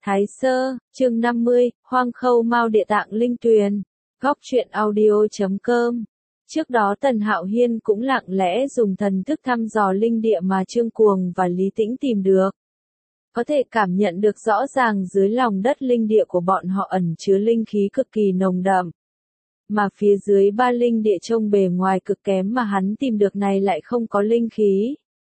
Thái Sơ, chương 50, Hoang Khâu Mao Địa Tạng Linh Tuyền. Góc truyện audio.com. Trước đó Tần Hạo Hiên cũng lặng lẽ dùng thần thức thăm dò linh địa mà Trương Cuồng và Lý Tĩnh tìm được. Có thể cảm nhận được rõ ràng dưới lòng đất linh địa của bọn họ ẩn chứa linh khí cực kỳ nồng đậm. Mà phía dưới ba linh địa trông bề ngoài cực kém mà hắn tìm được này lại không có linh khí.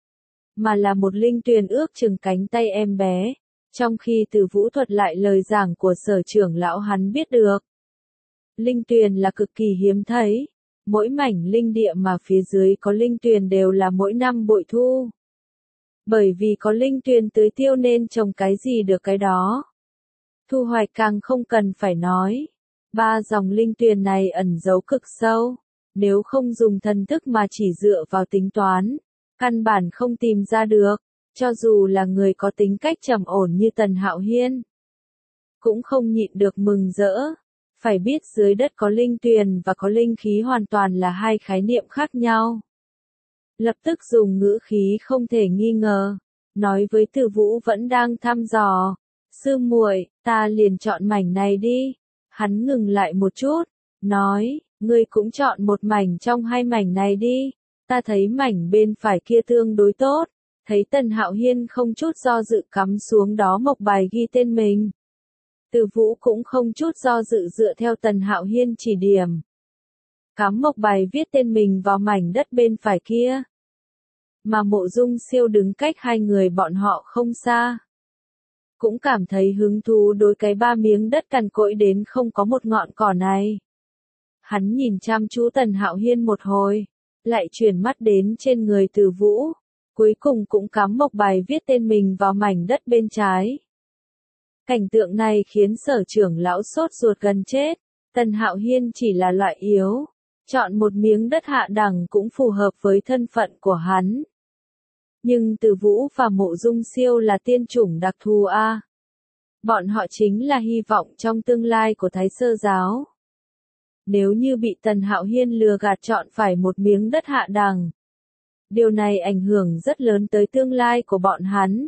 Mà là một linh tuyền ước chừng cánh tay em bé. Trong khi Từ Vũ thuật lại lời giảng của Sở trưởng lão hắn biết được. Linh tuyền là cực kỳ hiếm thấy. Mỗi mảnh linh địa mà phía dưới có linh tuyền đều là mỗi năm bội thu. Bởi vì có linh tuyền tưới tiêu nên trồng cái gì được cái đó. Thu hoạch càng không cần phải nói. Ba dòng linh tuyền này ẩn giấu cực sâu. Nếu không dùng thần thức mà chỉ dựa vào tính toán, căn bản không tìm ra được. Cho dù là người có tính cách trầm ổn như Tần Hạo Hiên, cũng không nhịn được mừng rỡ. Phải biết dưới đất có linh tuyền và có linh khí hoàn toàn là hai khái niệm khác nhau. Lập tức dùng ngữ khí không thể nghi ngờ, nói với Từ Vũ vẫn đang thăm dò. Sư muội, ta liền chọn mảnh này đi. Hắn ngừng lại một chút, nói, ngươi cũng chọn một mảnh trong hai mảnh này đi. Ta thấy mảnh bên phải kia tương đối tốt. Thấy Tần Hạo Hiên không chút do dự cắm xuống đó mộc bài ghi tên mình. Từ Vũ cũng không chút do dự dựa theo Tần Hạo Hiên chỉ điểm. Cắm mộc bài viết tên mình vào mảnh đất bên phải kia. Mà Mộ Dung Siêu đứng cách hai người bọn họ không xa. Cũng cảm thấy hứng thú đối cái ba miếng đất cằn cỗi đến không có một ngọn cỏ này. Hắn nhìn chăm chú Tần Hạo Hiên một hồi, lại chuyển mắt đến trên người Từ Vũ. Cuối cùng cũng cắm mộc bài viết tên mình vào mảnh đất bên trái. Cảnh tượng này khiến Sở trưởng lão sốt ruột gần chết. Tần Hạo Hiên chỉ là loại yếu. Chọn một miếng đất hạ đẳng cũng phù hợp với thân phận của hắn. Nhưng Từ Vũ và Mộ Dung Siêu là tiên chủng đặc thù a. Bọn họ chính là hy vọng trong tương lai của Thái Sơ giáo. Nếu như bị Tần Hạo Hiên lừa gạt chọn phải một miếng đất hạ đẳng, điều này ảnh hưởng rất lớn tới tương lai của bọn hắn.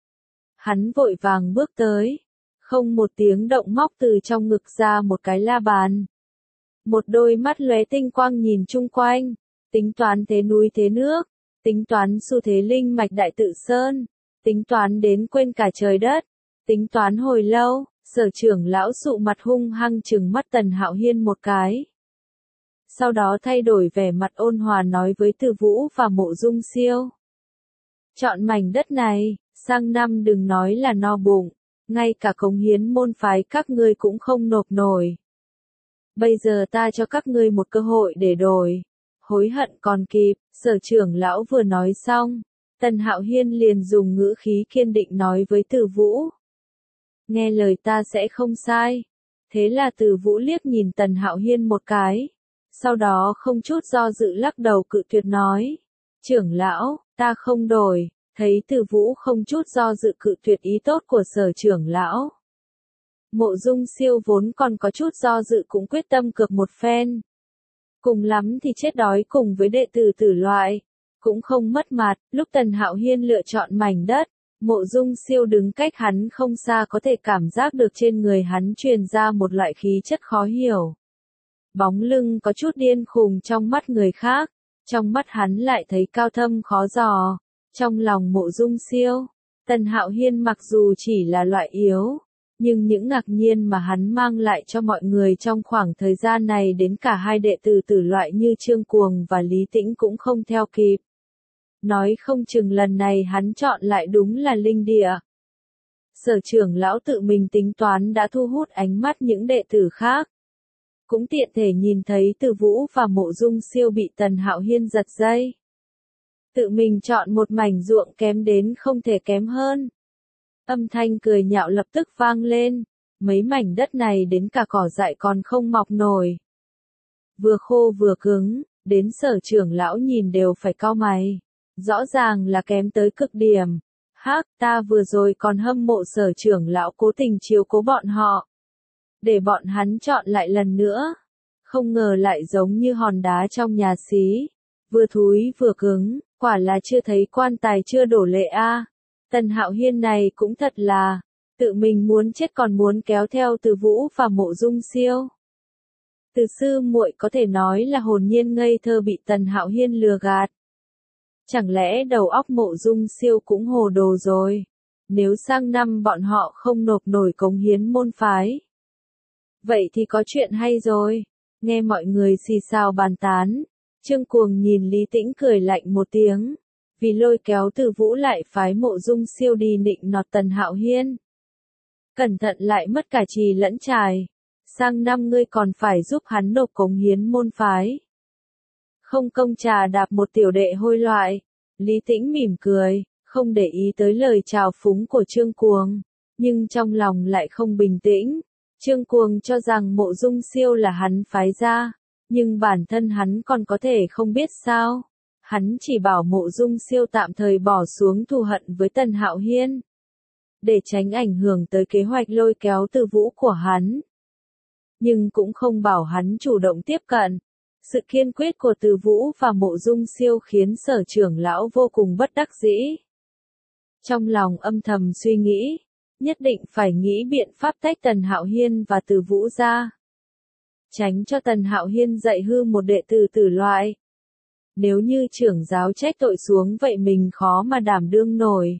Hắn vội vàng bước tới. Không một tiếng động móc từ trong ngực ra một cái la bàn. Một đôi mắt lóe tinh quang nhìn chung quanh. Tính toán thế núi thế nước. Tính toán xu thế linh mạch đại tự sơn. Tính toán đến quên cả trời đất. Tính toán hồi lâu. Sở trưởng lão sụ mặt hung hăng trừng mắt Tần Hạo Hiên một cái. Sau đó thay đổi vẻ mặt ôn hòa nói với Từ Vũ và Mộ Dung Siêu. Chọn mảnh đất này, sang năm đừng nói là no bụng, ngay cả cống hiến môn phái các ngươi cũng không nộp nổi. Bây giờ ta cho các ngươi một cơ hội để đổi, hối hận còn kịp. Sở trưởng lão vừa nói xong, Tần Hạo Hiên liền dùng ngữ khí kiên định nói với Từ Vũ. Nghe lời ta sẽ không sai. Thế là Từ Vũ liếc nhìn Tần Hạo Hiên một cái. Sau đó không chút do dự lắc đầu cự tuyệt nói. Trưởng lão, ta không đổi. Thấy Từ Vũ không chút do dự cự tuyệt ý tốt của Sở trưởng lão. Mộ Dung Siêu vốn còn có chút do dự cũng quyết tâm cược một phen. Cùng lắm thì chết đói cùng với đệ tử tử loại. Cũng không mất mặt. Lúc Tần Hạo Hiên lựa chọn mảnh đất, Mộ Dung Siêu đứng cách hắn không xa có thể cảm giác được trên người hắn truyền ra một loại khí chất khó hiểu. Bóng lưng có chút điên khùng trong mắt người khác, trong mắt hắn lại thấy cao thâm khó dò. Trong lòng Mộ Dung Siêu, Tần Hạo Hiên mặc dù chỉ là loại yếu, nhưng những ngạc nhiên mà hắn mang lại cho mọi người trong khoảng thời gian này đến cả hai đệ tử tử loại như Trương Cuồng và Lý Tĩnh cũng không theo kịp. Nói không chừng lần này hắn chọn lại đúng là linh địa. Sở trưởng lão tự mình tính toán đã thu hút ánh mắt những đệ tử khác. Cũng tiện thể nhìn thấy Từ Vũ và Mộ Dung Siêu bị Tần Hạo Hiên giật dây. Tự mình chọn một mảnh ruộng kém đến không thể kém hơn. Âm thanh cười nhạo lập tức vang lên. Mấy mảnh đất này đến cả cỏ dại còn không mọc nổi. Vừa khô vừa cứng, đến Sở trưởng lão nhìn đều phải cau mày. Rõ ràng là kém tới cực điểm. Hắc, ta vừa rồi còn hâm mộ Sở trưởng lão cố tình chiếu cố bọn họ. Để bọn hắn chọn lại lần nữa. Không ngờ lại giống như hòn đá trong nhà xí. Vừa thúi vừa cứng, quả là chưa thấy quan tài chưa đổ lệ a. Tần Hạo Hiên này cũng thật là, Tự mình muốn chết còn muốn kéo theo Từ Vũ và Mộ Dung Siêu. Từ sư muội có thể nói là hồn nhiên ngây thơ bị Tần Hạo Hiên lừa gạt. Chẳng lẽ đầu óc Mộ Dung Siêu cũng hồ đồ rồi? Nếu sang năm bọn họ không nộp nổi cống hiến môn phái. Vậy thì có chuyện hay rồi. Nghe mọi người xì xào bàn tán. Trương Cuồng nhìn Lý Tĩnh cười lạnh một tiếng. Vì lôi kéo Từ Vũ lại phái Mộ Dung Siêu đi nịnh nọt Tần Hạo Hiên. Cẩn thận lại mất cả trì lẫn trài. Sang năm ngươi còn phải giúp hắn nộp cống hiến môn phái. Không công trà đạp một tiểu đệ hôi loại. Lý Tĩnh mỉm cười, không để ý tới lời trào phúng của Trương Cuồng, nhưng trong lòng lại không bình tĩnh. Trương Cuồng cho rằng Mộ Dung Siêu là hắn phái ra, nhưng bản thân hắn còn có thể không biết sao. Hắn chỉ bảo Mộ Dung Siêu tạm thời bỏ xuống thù hận với Tần Hạo Hiên, để tránh ảnh hưởng tới kế hoạch lôi kéo Từ Vũ của hắn. Nhưng cũng không bảo hắn chủ động tiếp cận. Sự kiên quyết của Từ Vũ và Mộ Dung Siêu khiến Sở trưởng lão vô cùng bất đắc dĩ. Trong lòng âm thầm suy nghĩ, nhất định phải nghĩ biện pháp tách Tần Hạo Hiên và Từ Vũ ra. Tránh cho Tần Hạo Hiên dạy hư một đệ tử tử loại. Nếu như trưởng giáo trách tội xuống vậy mình khó mà đảm đương nổi.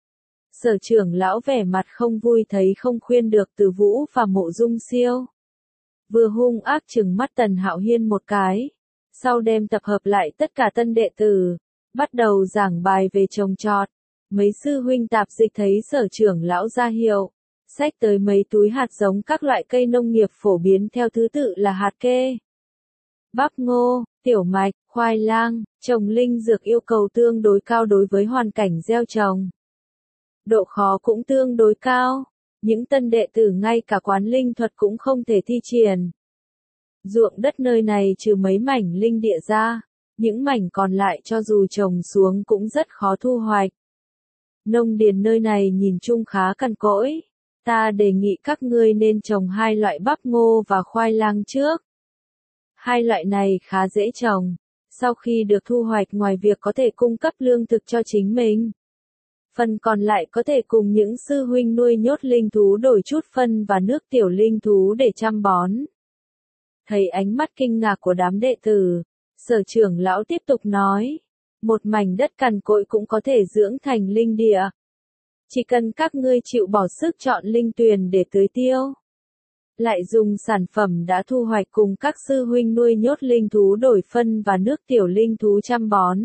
Sở trưởng lão vẻ mặt không vui thấy không khuyên được Từ Vũ và Mộ Dung Siêu. Vừa hung ác trừng mắt Tần Hạo Hiên một cái. Sau đem tập hợp lại tất cả tân đệ tử. Bắt đầu giảng bài về trồng trọt. Mấy sư huynh tạp dịch thấy sở trưởng lão ra hiệu. Xách tới mấy túi hạt giống các loại cây nông nghiệp phổ biến theo thứ tự là hạt kê, bắp ngô, tiểu mạch, khoai lang. Trồng linh dược yêu cầu tương đối cao đối với hoàn cảnh gieo trồng. Độ khó cũng tương đối cao. Những tân đệ tử ngay cả quán linh thuật cũng không thể thi triển. Ruộng đất nơi này trừ mấy mảnh linh địa ra, những mảnh còn lại cho dù trồng xuống cũng rất khó thu hoạch. Nông điền nơi này nhìn chung khá cằn cỗi. Ta đề nghị các ngươi nên trồng hai loại bắp ngô và khoai lang trước. Hai loại này khá dễ trồng. Sau khi được thu hoạch ngoài việc có thể cung cấp lương thực cho chính mình, phần còn lại có thể cùng những sư huynh nuôi nhốt linh thú đổi chút phân và nước tiểu linh thú để chăm bón. Thấy ánh mắt kinh ngạc của đám đệ tử, sở trưởng lão tiếp tục nói. Một mảnh đất cằn cỗi cũng có thể dưỡng thành linh địa. Chỉ cần các ngươi chịu bỏ sức chọn linh tuyền để tưới tiêu. Lại dùng sản phẩm đã thu hoạch cùng các sư huynh nuôi nhốt linh thú đổi phân và nước tiểu linh thú chăm bón.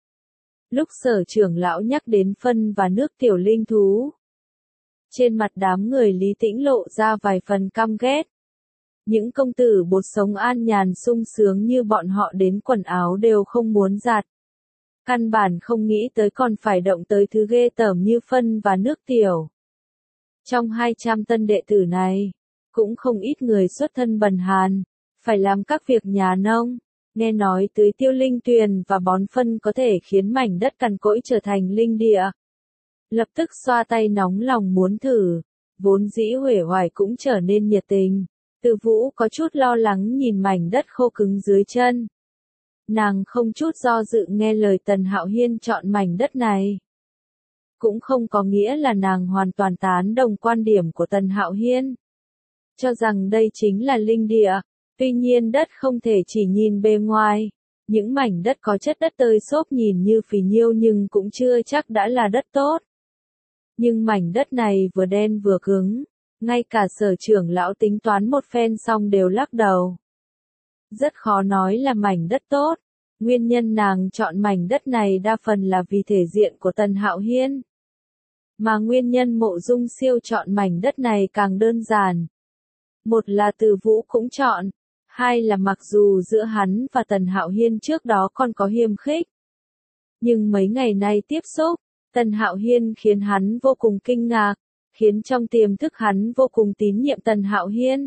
Lúc sở trưởng lão nhắc đến phân và nước tiểu linh thú, trên mặt đám người Lý Tĩnh lộ ra vài phần căm ghét. Những công tử bột sống an nhàn sung sướng như bọn họ đến quần áo đều không muốn giặt. Căn bản không nghĩ tới còn phải động tới thứ ghê tởm như phân và nước tiểu. Trong 200 tân đệ tử này, cũng không ít người xuất thân bần hàn, phải làm các việc nhà nông. Nghe nói tưới tiêu linh tuyền và bón phân có thể khiến mảnh đất cằn cỗi trở thành linh địa. Lập tức xoa tay nóng lòng muốn thử, vốn dĩ uể oải cũng trở nên nhiệt tình. Từ Vũ có chút lo lắng nhìn mảnh đất khô cứng dưới chân. Nàng không chút do dự nghe lời Tần Hạo Hiên chọn mảnh đất này. Cũng không có nghĩa là nàng hoàn toàn tán đồng quan điểm của Tần Hạo Hiên, cho rằng đây chính là linh địa. Tuy nhiên đất không thể chỉ nhìn bề ngoài. Những mảnh đất có chất đất tơi xốp nhìn như phì nhiêu nhưng cũng chưa chắc đã là đất tốt. Nhưng mảnh đất này vừa đen vừa cứng. Ngay cả sở trưởng lão tính toán một phen xong đều lắc đầu. Rất khó nói là mảnh đất tốt. Nguyên nhân nàng chọn mảnh đất này đa phần là vì thể diện của Tần Hạo Hiên. Mà nguyên nhân Mộ Dung Siêu chọn mảnh đất này càng đơn giản. Một là Từ Vũ cũng chọn. Hai là mặc dù giữa hắn và Tần Hạo Hiên trước đó còn có hiềm khích. Nhưng mấy ngày nay tiếp xúc, Tần Hạo Hiên khiến hắn vô cùng kinh ngạc, khiến trong tiềm thức hắn vô cùng tín nhiệm Tần Hạo Hiên.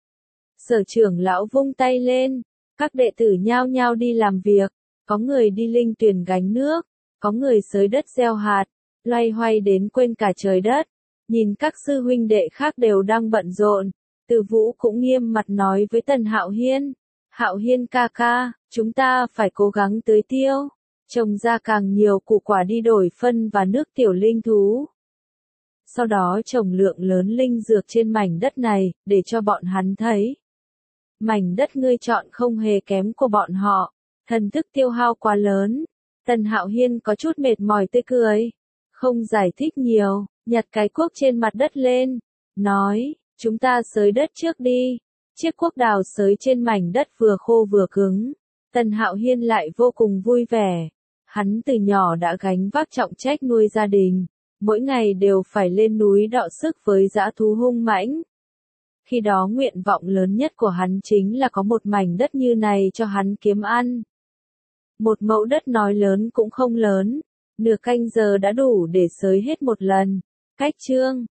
Sở trưởng lão vung tay lên, các đệ tử nhao nhao đi làm việc, có người đi linh tuyền gánh nước, có người xới đất gieo hạt, loay hoay đến quên cả trời đất. Nhìn các sư huynh đệ khác đều đang bận rộn, Từ Vũ cũng nghiêm mặt nói với Tần Hạo Hiên. Hạo Hiên ca ca, chúng ta phải cố gắng tưới tiêu, trồng ra càng nhiều củ quả đi đổi phân và nước tiểu linh thú. sau đó trồng lượng lớn linh dược trên mảnh đất này, để cho bọn hắn thấy. Mảnh đất ngươi chọn không hề kém của bọn họ, thần thức tiêu hao quá lớn. Tần Hạo Hiên có chút mệt mỏi tươi cười, không giải thích nhiều, nhặt cái cuốc trên mặt đất lên, nói, chúng ta xới đất trước đi. Chiếc cuốc đào xới trên mảnh đất vừa khô vừa cứng. Tần Hạo Hiên lại vô cùng vui vẻ. Hắn từ nhỏ đã gánh vác trọng trách nuôi gia đình, mỗi ngày đều phải lên núi đọ sức với dã thú hung mãnh. Khi đó nguyện vọng lớn nhất của hắn chính là có một mảnh đất như này cho hắn kiếm ăn. Một mẫu đất nói lớn cũng không lớn, nửa canh giờ đã đủ để xới hết một lần. Cách chương